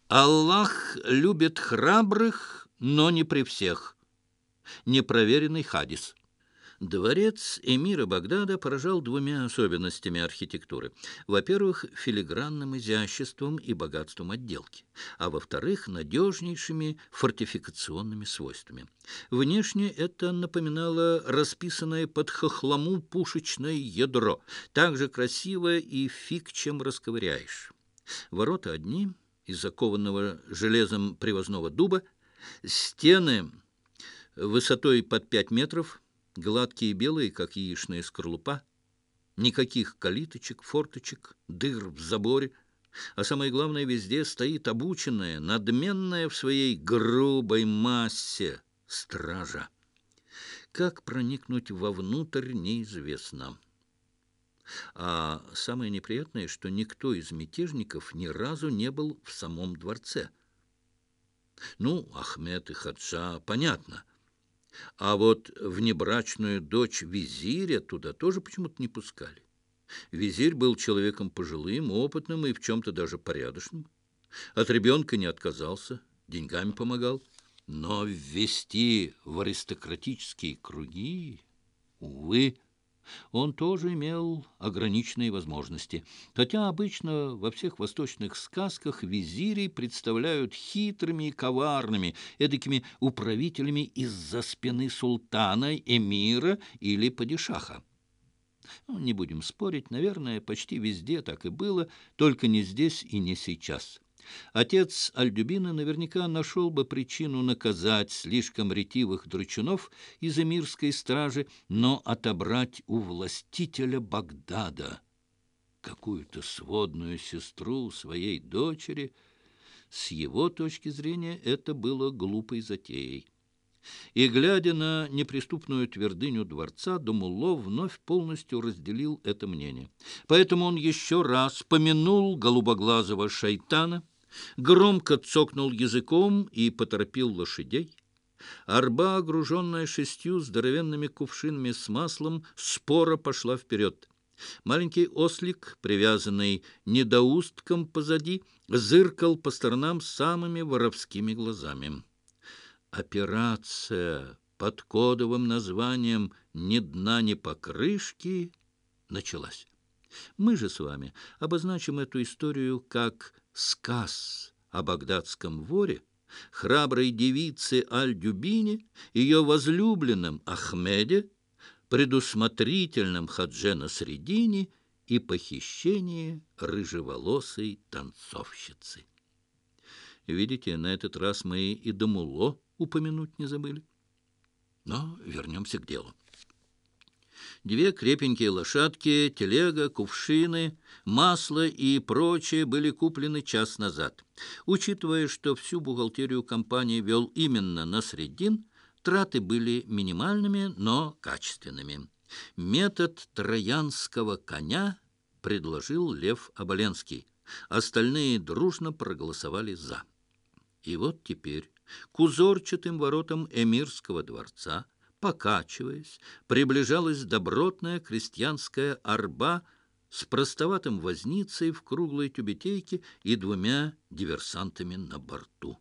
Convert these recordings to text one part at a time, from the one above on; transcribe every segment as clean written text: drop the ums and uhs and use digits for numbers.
Аллах любит храбрых, но не при всех. Непроверенный хадис. Дворец эмира Багдада поражал двумя особенностями архитектуры. Во-первых, филигранным изяществом и богатством отделки, а во-вторых, надежнейшими фортификационными свойствами. Внешне это напоминало расписанное под хохлому пушечное ядро, так же красиво и фиг чем расковыряешь. Ворота одни, из закованного железом привозного дуба, стены высотой под 5 метров, гладкие и белые, как яичная скорлупа, никаких калиточек, форточек, дыр в заборе, а самое главное, везде стоит обученная, надменная в своей грубой массе стража. Как проникнуть вовнутрь, неизвестно. А самое неприятное, что никто из мятежников ни разу не был в самом дворце. Ну, Ахмед и Хаджа, понятно. А вот внебрачную дочь визиря туда тоже почему-то не пускали. Визирь был человеком пожилым, опытным и в чем-то даже порядочным. От ребенка не отказался, деньгами помогал. Но ввести в аристократические круги, увы, он тоже имел ограниченные возможности. Хотя обычно во всех восточных сказках визирей представляют хитрыми и коварными, эдакими управителями из-за спины султана, эмира или падишаха. Ну, не будем спорить, наверное, почти везде так и было, только не здесь и не сейчас. Отец Альдюбина наверняка нашел бы причину наказать слишком ретивых драчунов из эмирской стражи, но отобрать у властителя Багдада какую-то сводную сестру своей дочери, с его точки зрения, это было глупой затеей. И, глядя на неприступную твердыню дворца, Думулло вновь полностью разделил это мнение. Поэтому он еще раз помянул голубоглазого шайтана, громко цокнул языком и поторопил лошадей. Арба, огруженная 6 здоровенными кувшинами с маслом, споро пошла вперед. Маленький ослик, привязанный недоустком позади, зыркал по сторонам самыми воровскими глазами. Операция под кодовым названием «Ни дна, ни покрышки» началась. Мы же с вами обозначим эту историю как сказ о багдадском воре, храброй девице Аль-Дюбине, ее возлюбленном Ахмеде, предусмотрительном Хадже Насреддине и похищении рыжеволосой танцовщицы. Видите, на этот раз мы и Думулло упомянуть не забыли. Но вернемся к делу. 2 крепенькие лошадки, телега, кувшины, масло и прочее были куплены час назад. Учитывая, что всю бухгалтерию компании вел именно Насреддин, траты были минимальными, но качественными. Метод троянского коня предложил Лев Оболенский. Остальные дружно проголосовали «за». И вот теперь к узорчатым воротам эмирского дворца, покачиваясь, приближалась добротная крестьянская арба с простоватым возницей в круглой тюбетейке и 2 диверсантами на борту.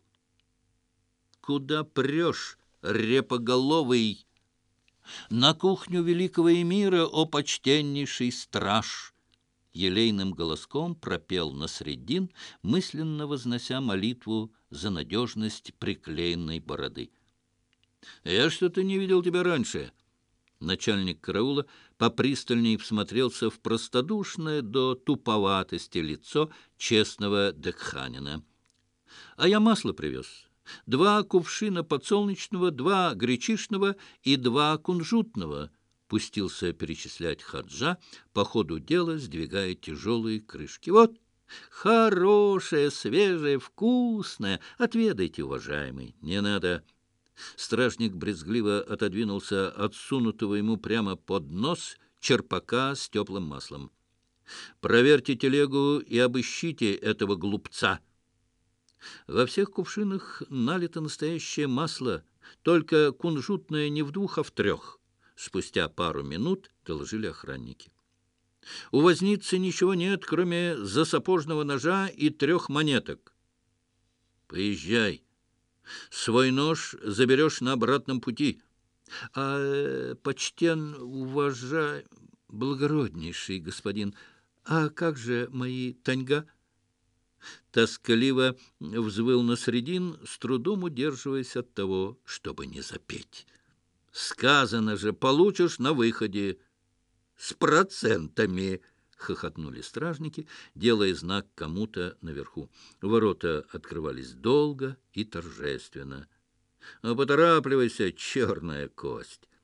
«Куда прешь, репоголовый?» «На кухню великого эмира, о почтеннейший страж!» Елейным голоском пропел Насреддин, мысленно вознося молитву за надежность приклеенной бороды. «Я что-то не видел тебя раньше». Начальник караула попристальней всмотрелся в простодушное до туповатости лицо честного декханина. «А я масло привез. 2 кувшина подсолнечного, 2 гречишного и 2 кунжутного», пустился перечислять Хаджа, по ходу дела сдвигая тяжелые крышки. «Вот, хорошее, свежее, вкусное. Отведайте, уважаемый. Не надо». Стражник брезгливо отодвинулся от сунутого ему прямо под нос черпака с теплым маслом. «Проверьте телегу и обыщите этого глупца». Во всех кувшинах налито настоящее масло, только кунжутное не в 2, а в 3. Спустя пару минут доложили охранники. «У возницы ничего нет, кроме засапожного ножа и 3 монеток». Поезжай. Свой нож заберешь на обратном пути. Почтен, благороднейший господин, а как же мои таньга? Тоскливо взвыл Насредин, с трудом удерживаясь от того, чтобы не запеть. Сказано же, получишь на выходе. С процентами, хохотнули стражники, делая знак кому-то наверху. Ворота открывались долго и торжественно. Поторапливайся, черная кость.